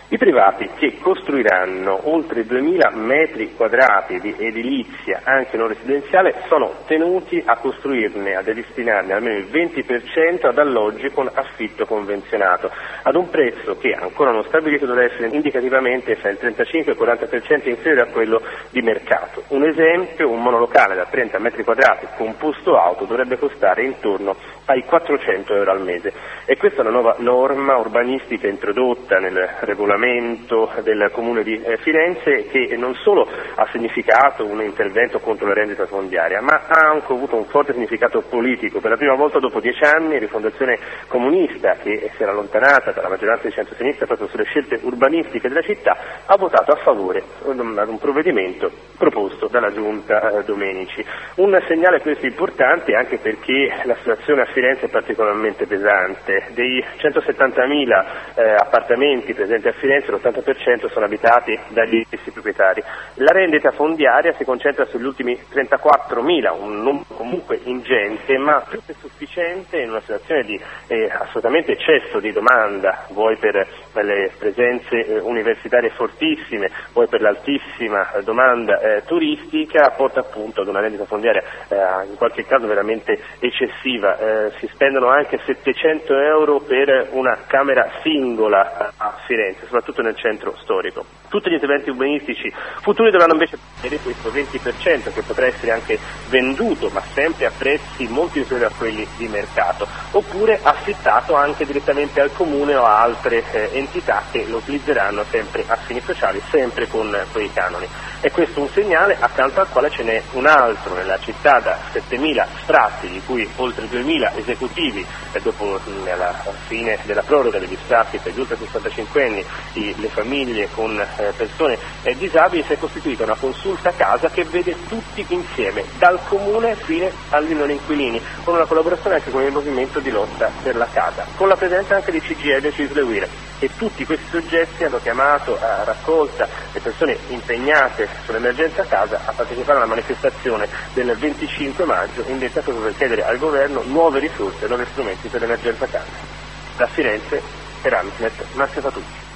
I privati che costruiranno oltre 2000 metri quadrati di edilizia anche non residenziale sono tenuti a costruirne, a destinarne almeno il 20% ad alloggi con affitto convenzionato, ad un prezzo che ancora non stabilito deve essere indicativamente fra il 35 e il 40% inferiore a quello di mercato. Un esempio, un monolocale da 30 metri quadrati con posto auto dovrebbe costare intorno ai 400 euro al mese, e questa è una nuova norma urbanistica introdotta nel regolamento del Comune di Firenze, che non solo ha significato un intervento contro la rendita fondiaria, ma ha anche avuto un forte significato politico. Per la prima volta dopo 10 anni Rifondazione Comunista, che si era allontanata dalla maggioranza di centrosinistra proprio sulle scelte urbanistiche della città, ha votato a favore ad un provvedimento proposto dalla Giunta Domenici. Un segnale questo importante anche perché la situazione a Firenze è particolarmente pesante. Dei 170.000 appartamenti presenti a Firenze, l'80% sono abitati dagli stessi proprietari. La rendita fondiaria si concentra sugli ultimi 34.000, un numero comunque ingente, ma più che sufficiente in una situazione di assolutamente eccesso di domanda, vuoi per le presenze universitarie fortissime, vuoi per l'altissima domanda turistica, porta appunto ad una rendita fondiaria in qualche caso veramente eccessiva. Si spendono anche 700 euro per una camera singola a Firenze, soprattutto nel centro storico. Tutti gli interventi urbanistici futuri dovranno invece avere questo 20% che potrà essere anche venduto, ma sempre a prezzi molto inferiori a quelli di mercato, oppure affittato anche direttamente al comune o a altre entità che lo utilizzeranno sempre a fini sociali, sempre con quei canoni. E questo è un segnale accanto al quale ce n'è un altro nella città da 7.000 sfratti, di cui oltre 2.000 esecutivi, e dopo la fine della proroga degli sfratti per gli ultra 65 anni, le famiglie con persone disabili, si è costituita una consulta casa che vede tutti insieme, dal comune fino agli non inquilini, con una collaborazione anche con il movimento di lotta per la casa, con la presenza anche di CGIL e Cisle Uire, e tutti questi soggetti hanno chiamato a raccolta le persone impegnate sull'emergenza casa a partecipare alla manifestazione del 25 maggio, indetta proprio per chiedere al governo nuove risorse, nuovi strumenti per l'emergenza casa. Da Firenze, per Amsnet, Massimo Fatucci.